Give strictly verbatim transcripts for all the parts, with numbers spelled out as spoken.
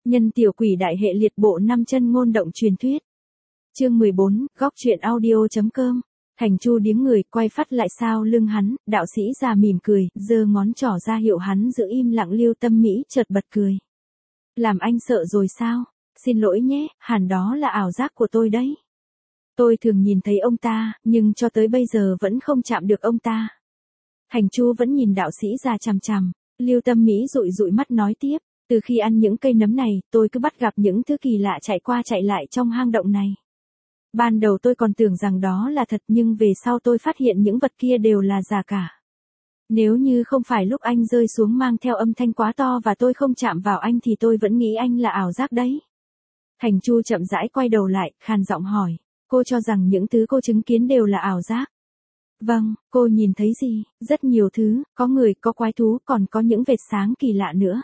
Nhân tiểu quỷ đại hệ liệt bộ năm chân ngôn động truyền thuyết. Chương mười bốn, góc truyện audio.com. Thành Chu điếng người, quay phát lại sau lưng hắn, đạo sĩ già mỉm cười, giơ ngón trỏ ra hiệu hắn giữ im lặng. Lưu Tâm Mỹ chợt bật cười. Làm anh sợ rồi sao? Xin lỗi nhé, hẳn đó là ảo giác của tôi đấy. Tôi thường nhìn thấy ông ta, nhưng cho tới bây giờ vẫn không chạm được ông ta. Thành Chu vẫn nhìn đạo sĩ già chằm chằm. Lưu Tâm Mỹ dụi dụi mắt nói tiếp. Từ khi ăn những cây nấm này, tôi cứ bắt gặp những thứ kỳ lạ chạy qua chạy lại trong hang động này. Ban đầu tôi còn tưởng rằng đó là thật, nhưng về sau tôi phát hiện những vật kia đều là giả cả. Nếu như không phải lúc anh rơi xuống mang theo âm thanh quá to và tôi không chạm vào anh thì tôi vẫn nghĩ anh là ảo giác đấy. Thành Chu chậm rãi quay đầu lại, khàn giọng hỏi. Cô cho rằng những thứ cô chứng kiến đều là ảo giác? Vâng, cô nhìn thấy gì? Rất nhiều thứ, có người, có quái thú, còn có những vệt sáng kỳ lạ nữa.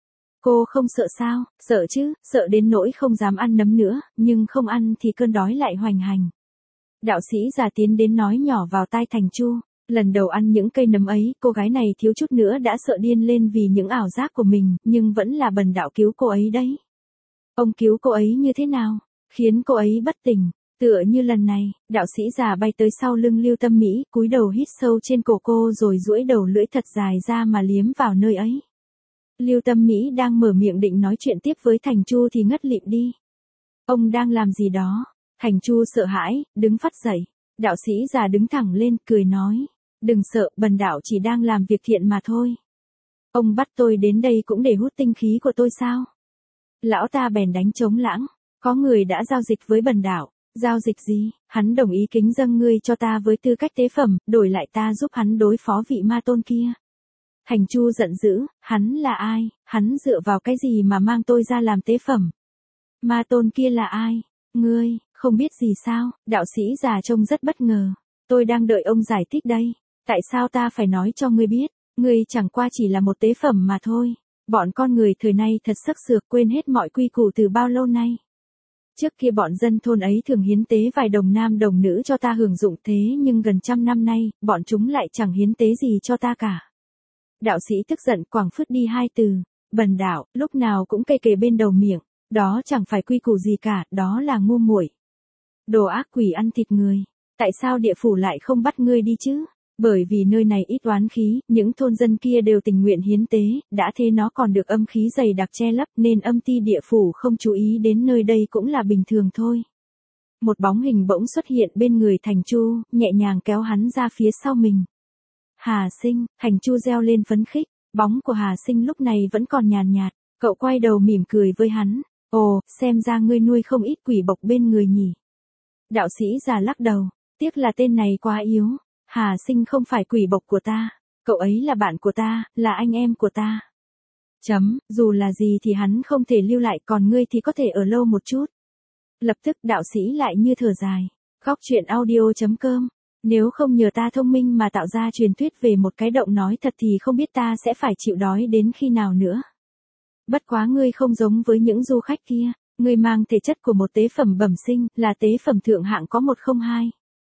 Cô không sợ sao? Sợ chứ, sợ đến nỗi không dám ăn nấm nữa, nhưng không ăn thì cơn đói lại hoành hành. Đạo sĩ già tiến đến nói nhỏ vào tai Thành Chu. Lần đầu ăn những cây nấm ấy, cô gái này thiếu chút nữa đã sợ điên lên vì những ảo giác của mình, nhưng vẫn là Bần đạo cứu cô ấy đấy. Ông cứu cô ấy như thế nào? Khiến cô ấy bất tỉnh. Tựa như lần này, đạo sĩ già bay tới sau lưng Lưu Tâm Mỹ, cúi đầu hít sâu trên cổ cô rồi duỗi đầu lưỡi thật dài ra mà liếm vào nơi ấy. Lưu Tâm Mỹ đang mở miệng định nói chuyện tiếp với Thành Chu thì ngất lịm đi. Ông đang làm gì đó? Thành Chu sợ hãi, đứng phắt dậy. Đạo sĩ già đứng thẳng lên, cười nói. Đừng sợ, Bần đạo chỉ đang làm việc thiện mà thôi. Ông bắt tôi đến đây cũng để hút tinh khí của tôi sao? Lão ta bèn đánh trống lãng. Có người đã giao dịch với Bần đạo. Giao dịch gì? Hắn đồng ý kính dâng ngươi cho ta với tư cách tế phẩm, đổi lại ta giúp hắn đối phó vị ma tôn kia. Thành Chu giận dữ, hắn là ai? Hắn dựa vào cái gì mà mang tôi ra làm tế phẩm? Ma tôn kia là ai? Ngươi, không biết gì sao? Đạo sĩ già trông rất bất ngờ. Tôi đang đợi ông giải thích đây. Tại sao ta phải nói cho ngươi biết? Ngươi chẳng qua chỉ là một tế phẩm mà thôi. Bọn con người thời nay thật sắc sược, quên hết mọi quy củ từ bao lâu nay. Trước kia bọn dân thôn ấy thường hiến tế vài đồng nam đồng nữ cho ta hưởng dụng, thế nhưng gần trăm năm nay, bọn chúng lại chẳng hiến tế gì cho ta cả. Đạo sĩ tức giận quẳng phứt đi hai từ. Bần đạo, lúc nào cũng cây kề bên đầu miệng. Đó chẳng phải quy củ gì cả, đó là ngu muội. Đồ ác quỷ ăn thịt người. Tại sao địa phủ lại không bắt ngươi đi chứ? Bởi vì nơi này ít oán khí, những thôn dân kia đều tình nguyện hiến tế, đã thế nó còn được âm khí dày đặc che lấp nên âm ti địa phủ không chú ý đến nơi đây cũng là bình thường thôi. Một bóng hình bỗng xuất hiện bên người Thành Chu, nhẹ nhàng kéo hắn ra phía sau mình. Hà Sinh, Thành Chu reo lên phấn khích, bóng của Hà Sinh lúc này vẫn còn nhàn nhạt, cậu quay đầu mỉm cười với hắn. Ồ, xem ra ngươi nuôi không ít quỷ bộc bên người nhỉ. Đạo sĩ già lắc đầu, tiếc là tên này quá yếu. Hà Sinh không phải quỷ bộc của ta, cậu ấy là bạn của ta, là anh em của ta. Chấm, dù là gì thì hắn không thể lưu lại, còn ngươi thì có thể ở lâu một chút. Lập tức đạo sĩ lại như thở dài. Góc truyện audio.com. Nếu không nhờ ta thông minh mà tạo ra truyền thuyết về một cái động nói thật thì không biết ta sẽ phải chịu đói đến khi nào nữa. Bất quá ngươi không giống với những du khách kia, ngươi mang thể chất của một tế phẩm bẩm sinh, là tế phẩm thượng hạng có một không hai.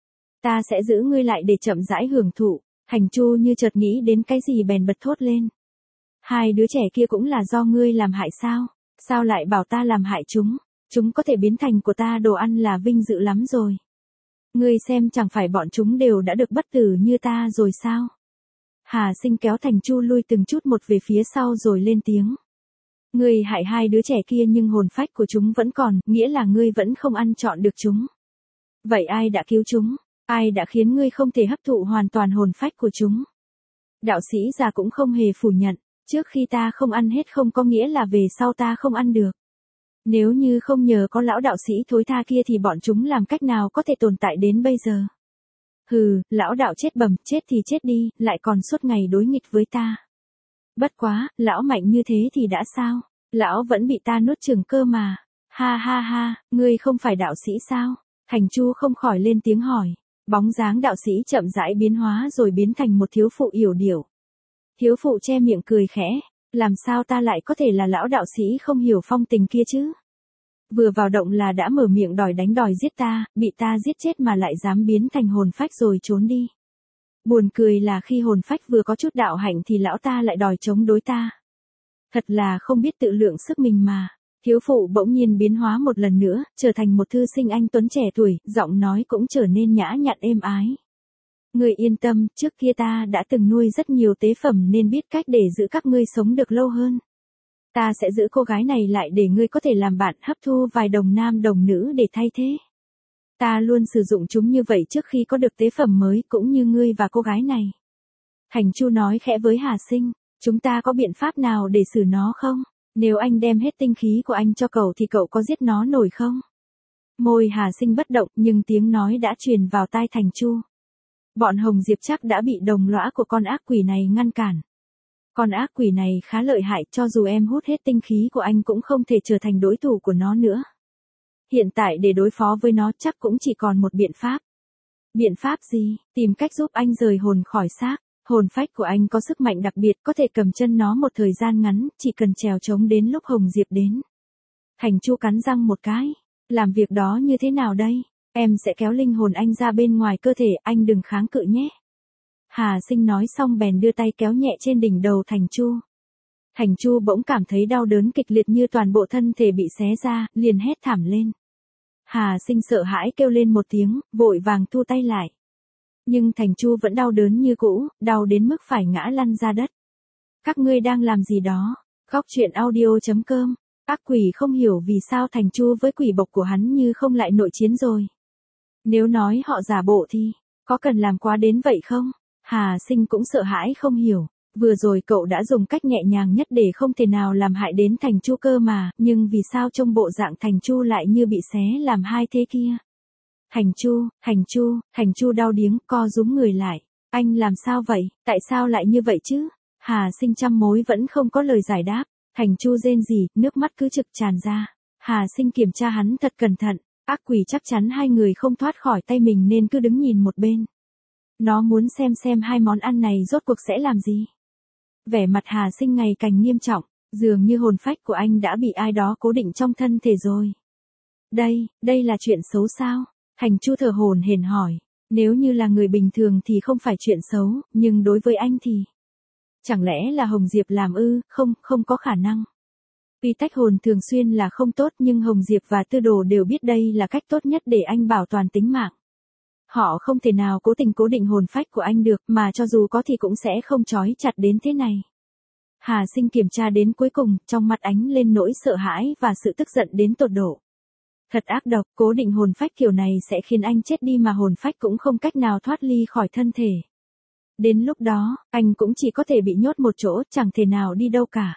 Ta sẽ giữ ngươi lại để chậm rãi hưởng thụ. Thành Chu như chợt nghĩ đến cái gì bèn bật thốt lên. Hai đứa trẻ kia cũng là do ngươi làm hại sao? Sao lại bảo ta làm hại chúng? Chúng có thể biến thành của ta đồ ăn là vinh dự lắm rồi. Ngươi xem chẳng phải bọn chúng đều đã được bất tử như ta rồi sao? Hà Sinh kéo Thành Chu lui từng chút một về phía sau rồi lên tiếng. Ngươi hại hai đứa trẻ kia nhưng hồn phách của chúng vẫn còn, nghĩa là ngươi vẫn không ăn trọn được chúng. Vậy ai đã cứu chúng? Ai đã khiến ngươi không thể hấp thụ hoàn toàn hồn phách của chúng? Đạo sĩ già cũng không hề phủ nhận, trước khi ta không ăn hết không có nghĩa là về sau ta không ăn được. Nếu như không nhờ có lão đạo sĩ thối tha kia thì bọn chúng làm cách nào có thể tồn tại đến bây giờ? Hừ, lão đạo chết bẩm, chết thì chết đi, lại còn suốt ngày đối nghịch với ta. Bất quá, lão mạnh như thế thì đã sao? Lão vẫn bị ta nuốt chửng cơ mà. Ha ha ha, ngươi không phải đạo sĩ sao? Thành Chu không khỏi lên tiếng hỏi. Bóng dáng đạo sĩ chậm rãi biến hóa rồi biến thành một thiếu phụ yểu điệu. Thiếu phụ che miệng cười khẽ, làm sao ta lại có thể là lão đạo sĩ không hiểu phong tình kia chứ? Vừa vào động là đã mở miệng đòi đánh đòi giết ta, bị ta giết chết mà lại dám biến thành hồn phách rồi trốn đi. Buồn cười là khi hồn phách vừa có chút đạo hạnh thì lão ta lại đòi chống đối ta. Thật là không biết tự lượng sức mình mà. Thiếu phụ bỗng nhiên biến hóa một lần nữa, trở thành một thư sinh anh tuấn trẻ tuổi, giọng nói cũng trở nên nhã nhặn êm ái. Ngươi yên tâm, trước kia ta đã từng nuôi rất nhiều tế phẩm nên biết cách để giữ các ngươi sống được lâu hơn. Ta sẽ giữ cô gái này lại để ngươi có thể làm bạn, hấp thu vài đồng nam đồng nữ để thay thế. Ta luôn sử dụng chúng như vậy trước khi có được tế phẩm mới, cũng như ngươi và cô gái này. Thành Chu nói khẽ với Hà Sinh, chúng ta có biện pháp nào để xử nó không? Nếu anh đem hết tinh khí của anh cho cậu thì cậu có giết nó nổi không? Môi Hà Sinh bất động nhưng tiếng nói đã truyền vào tai Thành Chu. Bọn Hồng Diệp chắc đã bị đồng lõa của con ác quỷ này ngăn cản. Con ác quỷ này khá lợi hại, cho dù em hút hết tinh khí của anh cũng không thể trở thành đối thủ của nó nữa. Hiện tại để đối phó với nó chắc cũng chỉ còn một biện pháp. Biện pháp gì? Tìm cách giúp anh rời hồn khỏi xác. Hồn phách của anh có sức mạnh đặc biệt, có thể cầm chân nó một thời gian ngắn, chỉ cần trèo trống đến lúc Hồng Diệp đến. Thành Chu cắn răng một cái. Làm việc đó như thế nào đây? Em sẽ kéo linh hồn anh ra bên ngoài cơ thể, anh đừng kháng cự nhé. Hà Sinh nói xong bèn đưa tay kéo nhẹ trên đỉnh đầu Thành Chu. Thành Chu bỗng cảm thấy đau đớn kịch liệt như toàn bộ thân thể bị xé ra, liền hét thảm lên. Hà Sinh sợ hãi kêu lên một tiếng, vội vàng thu tay lại. Nhưng Thành Chu vẫn đau đớn như cũ, đau đến mức phải ngã lăn ra đất. Các ngươi đang làm gì đó? Góc truyện audio chấm com. Ác quỷ không hiểu vì sao Thành Chu với quỷ bộc của hắn như không lại nội chiến rồi. Nếu nói họ giả bộ thì, có cần làm quá đến vậy không? Hà Sinh cũng sợ hãi không hiểu. Vừa rồi cậu đã dùng cách nhẹ nhàng nhất để không thể nào làm hại đến Thành Chu cơ mà, nhưng vì sao trông bộ dạng Thành Chu lại như bị xé làm hai thế kia? Thành Chu, Thành Chu, Thành Chu đau điếng, co rúm người lại. Anh làm sao vậy, tại sao lại như vậy chứ? Hà Sinh trăm mối vẫn không có lời giải đáp. Thành Chu rên rỉ, nước mắt cứ trực tràn ra. Hà Sinh kiểm tra hắn thật cẩn thận. Ác quỷ chắc chắn hai người không thoát khỏi tay mình nên cứ đứng nhìn một bên. Nó muốn xem xem hai món ăn này rốt cuộc sẽ làm gì. Vẻ mặt Hà Sinh ngày càng nghiêm trọng, dường như hồn phách của anh đã bị ai đó cố định trong thân thể rồi. Đây, đây là chuyện xấu sao? Thành Chu thở hổn hển hỏi. Nếu như là người bình thường thì không phải chuyện xấu, nhưng đối với anh thì... Chẳng lẽ là Hồng Diệp làm ư? Không, không có khả năng. Tuy tách hồn thường xuyên là không tốt nhưng Hồng Diệp và Tư Đồ đều biết đây là cách tốt nhất để anh bảo toàn tính mạng. Họ không thể nào cố tình cố định hồn phách của anh được, mà cho dù có thì cũng sẽ không trói chặt đến thế này. Hà Sinh kiểm tra đến cuối cùng, trong mắt ánh lên nỗi sợ hãi và sự tức giận đến tột độ. Thật ác độc, cố định hồn phách kiểu này sẽ khiến anh chết đi mà hồn phách cũng không cách nào thoát ly khỏi thân thể. Đến lúc đó, anh cũng chỉ có thể bị nhốt một chỗ, chẳng thể nào đi đâu cả.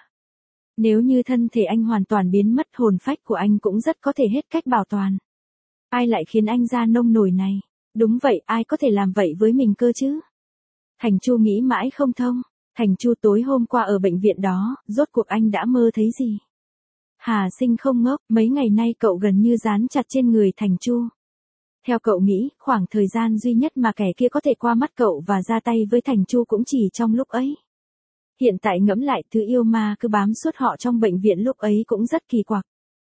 Nếu như thân thể anh hoàn toàn biến mất, hồn phách của anh cũng rất có thể hết cách bảo toàn. Ai lại khiến anh ra nông nổi này? Đúng vậy, ai có thể làm vậy với mình cơ chứ? Thành Chu nghĩ mãi không thông. Thành Chu tối hôm qua ở bệnh viện đó, rốt cuộc anh đã mơ thấy gì? Hà Sinh không ngốc, mấy ngày nay cậu gần như dán chặt trên người Thành Chu. Theo cậu nghĩ, khoảng thời gian duy nhất mà kẻ kia có thể qua mắt cậu và ra tay với Thành Chu cũng chỉ trong lúc ấy. Hiện tại ngẫm lại, thứ yêu ma cứ bám suốt họ trong bệnh viện lúc ấy cũng rất kỳ quặc.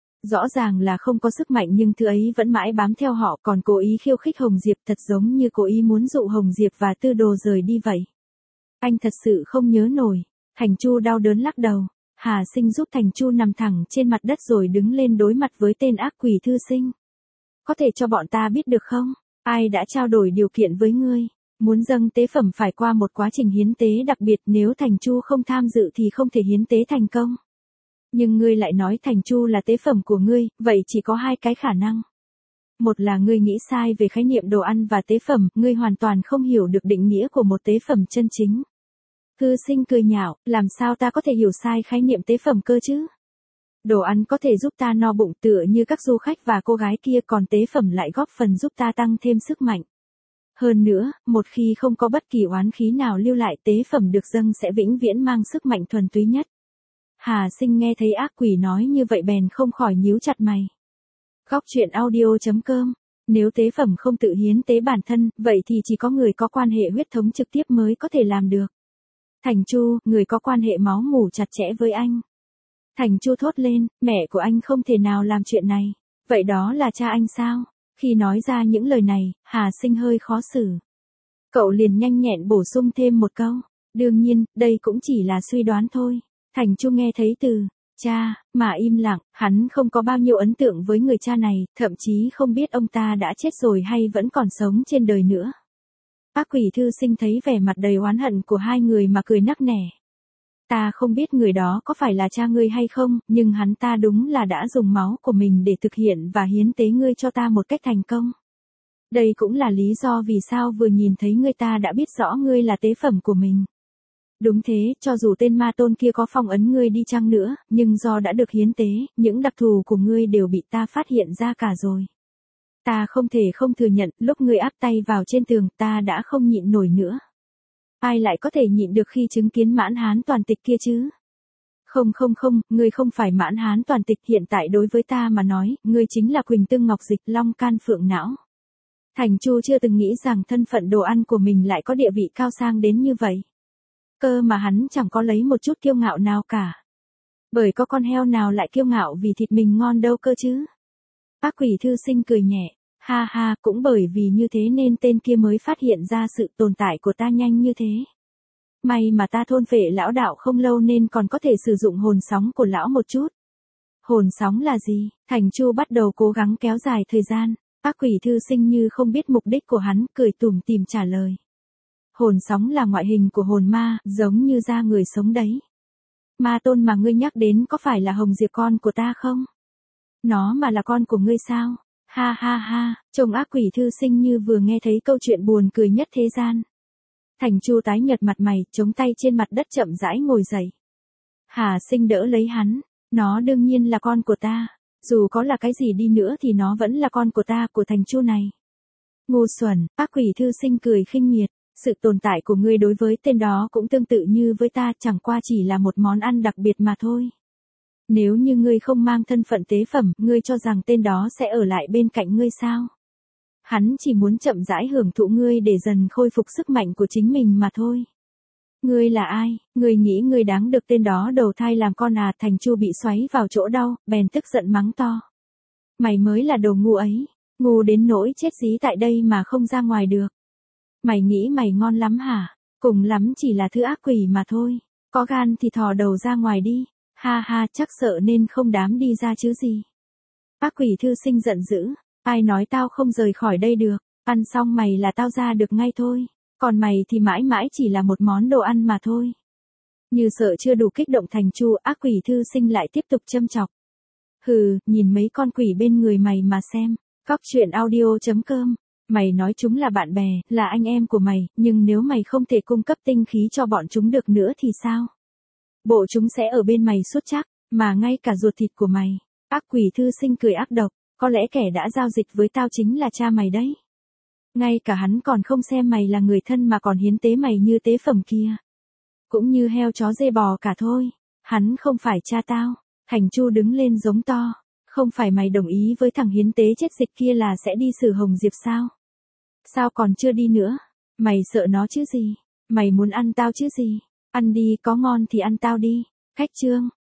Rõ ràng là không có sức mạnh nhưng thứ ấy vẫn mãi bám theo họ, còn cố ý khiêu khích Hồng Diệp, thật giống như cố ý muốn dụ Hồng Diệp và Tư Đồ rời đi vậy. Anh thật sự không nhớ nổi. Thành Chu đau đớn lắc đầu. Hà Sinh giúp Thành Chu nằm thẳng trên mặt đất rồi đứng lên đối mặt với tên ác quỷ thư sinh. Có thể cho bọn ta biết được không? Ai đã trao đổi điều kiện với ngươi? Muốn dâng tế phẩm phải qua một quá trình hiến tế đặc biệt, nếu Thành Chu không tham dự thì không thể hiến tế thành công. Nhưng ngươi lại nói Thành Chu là tế phẩm của ngươi, vậy chỉ có hai cái khả năng. Một là ngươi nghĩ sai về khái niệm đồ ăn và tế phẩm, ngươi hoàn toàn không hiểu được định nghĩa của một tế phẩm chân chính. Thư sinh cười nhạo, làm sao ta có thể hiểu sai khái niệm tế phẩm cơ chứ? Đồ ăn có thể giúp ta no bụng tựa như các du khách và cô gái kia, còn tế phẩm lại góp phần giúp ta tăng thêm sức mạnh. Hơn nữa, một khi không có bất kỳ oán khí nào lưu lại, tế phẩm được dâng sẽ vĩnh viễn mang sức mạnh thuần túy nhất. Hà Sinh nghe thấy ác quỷ nói như vậy bèn không khỏi nhíu chặt mày. Góc truyện audio chấm com. Nếu tế phẩm không tự hiến tế bản thân, vậy thì chỉ có người có quan hệ huyết thống trực tiếp mới có thể làm được. Thành Chu, người có quan hệ máu mủ chặt chẽ với anh. Thành Chu thốt lên, mẹ của anh không thể nào làm chuyện này. Vậy đó là cha anh sao? Khi nói ra những lời này, Hà Sinh hơi khó xử. Cậu liền nhanh nhẹn bổ sung thêm một câu. Đương nhiên, đây cũng chỉ là suy đoán thôi. Thành Chu nghe thấy từ Cha, mà im lặng, hắn không có bao nhiêu ấn tượng với người cha này, thậm chí không biết ông ta đã chết rồi hay vẫn còn sống trên đời nữa. Ác quỷ thư sinh thấy vẻ mặt đầy oán hận của hai người mà cười nắc nẻ. Ta không biết người đó có phải là cha ngươi hay không, nhưng hắn ta đúng là đã dùng máu của mình để thực hiện và hiến tế ngươi cho ta một cách thành công. Đây cũng là lý do vì sao vừa nhìn thấy ngươi ta đã biết rõ ngươi là tế phẩm của mình. Đúng thế, cho dù tên ma tôn kia có phong ấn ngươi đi chăng nữa, nhưng do đã được hiến tế, những đặc thù của ngươi đều bị ta phát hiện ra cả rồi. Ta không thể không thừa nhận, lúc ngươi áp tay vào trên tường, ta đã không nhịn nổi nữa. Ai lại có thể nhịn được khi chứng kiến mãn hán toàn tịch kia chứ? Không không không, ngươi không phải mãn hán toàn tịch, hiện tại đối với ta mà nói, ngươi chính là Quỳnh Tương Ngọc Dịch, Long Can Phượng Não. Thành Chu chưa từng nghĩ rằng thân phận đồ ăn của mình lại có địa vị cao sang đến như vậy. Cơ mà hắn chẳng có lấy một chút kiêu ngạo nào cả. Bởi có con heo nào lại kiêu ngạo vì thịt mình ngon đâu cơ chứ? Ác quỷ thư sinh cười nhẹ, ha ha, cũng bởi vì như thế nên tên kia mới phát hiện ra sự tồn tại của ta nhanh như thế. May mà ta thôn phệ lão đạo không lâu nên còn có thể sử dụng hồn sóng của lão một chút. Hồn sóng là gì? Thành Chu bắt đầu cố gắng kéo dài thời gian. Ác quỷ thư sinh như không biết mục đích của hắn, cười tủm tỉm trả lời. Hồn sóng là ngoại hình của hồn ma, giống như da người sống đấy. Ma tôn mà ngươi nhắc đến có phải là Hồng Diệp con của ta không? Nó mà là con của ngươi sao? Ha ha ha, trông ác quỷ thư sinh như vừa nghe thấy câu chuyện buồn cười nhất thế gian. Thành Chu tái nhợt mặt mày, chống tay trên mặt đất chậm rãi ngồi dậy. Hà Sinh đỡ lấy hắn, nó đương nhiên là con của ta. Dù có là cái gì đi nữa thì nó vẫn là con của ta, của Thành Chu này. Ngu xuẩn, ác quỷ thư sinh cười khinh miệt. Sự tồn tại của ngươi đối với tên đó cũng tương tự như với ta, chẳng qua chỉ là một món ăn đặc biệt mà thôi. Nếu như ngươi không mang thân phận tế phẩm, ngươi cho rằng tên đó sẽ ở lại bên cạnh ngươi sao? Hắn chỉ muốn chậm rãi hưởng thụ ngươi để dần khôi phục sức mạnh của chính mình mà thôi. Ngươi là ai? Ngươi nghĩ ngươi đáng được tên đó đầu thai làm con à? Thành Chu bị xoáy vào chỗ đau, bèn tức giận mắng to. Mày mới là đồ ngu ấy, ngu đến nỗi chết dí tại đây mà không ra ngoài được. Mày nghĩ mày ngon lắm hả? Cùng lắm chỉ là thứ ác quỷ mà thôi. Có gan thì thò đầu ra ngoài đi. Ha ha, chắc sợ nên không dám đi ra chứ gì. Ác quỷ thư sinh giận dữ. Ai nói tao không rời khỏi đây được. Ăn xong mày là tao ra được ngay thôi. Còn mày thì mãi mãi chỉ là một món đồ ăn mà thôi. Như sợ chưa đủ kích động Thành Chu, ác quỷ thư sinh lại tiếp tục châm chọc. Hừ, nhìn mấy con quỷ bên người mày mà xem. Góc truyện audio chấm com. Mày nói chúng là bạn bè, là anh em của mày, nhưng nếu mày không thể cung cấp tinh khí cho bọn chúng được nữa thì sao? Bộ chúng sẽ ở bên mày suốt chắc, mà ngay cả ruột thịt của mày. Ác quỷ thư sinh cười ác độc, có lẽ kẻ đã giao dịch với tao chính là cha mày đấy. Ngay cả hắn còn không xem mày là người thân mà còn hiến tế mày như tế phẩm kia. Cũng như heo chó dê bò cả thôi. Hắn không phải cha tao. Thành Chu đứng lên giống to. Không phải mày đồng ý với thằng hiến tế chết dịch kia là sẽ đi xử Hồng Diệp sao? Sao còn chưa đi nữa? Mày sợ nó chứ gì? Mày muốn ăn tao chứ gì? Ăn đi, có ngon thì ăn tao đi. Khách trương.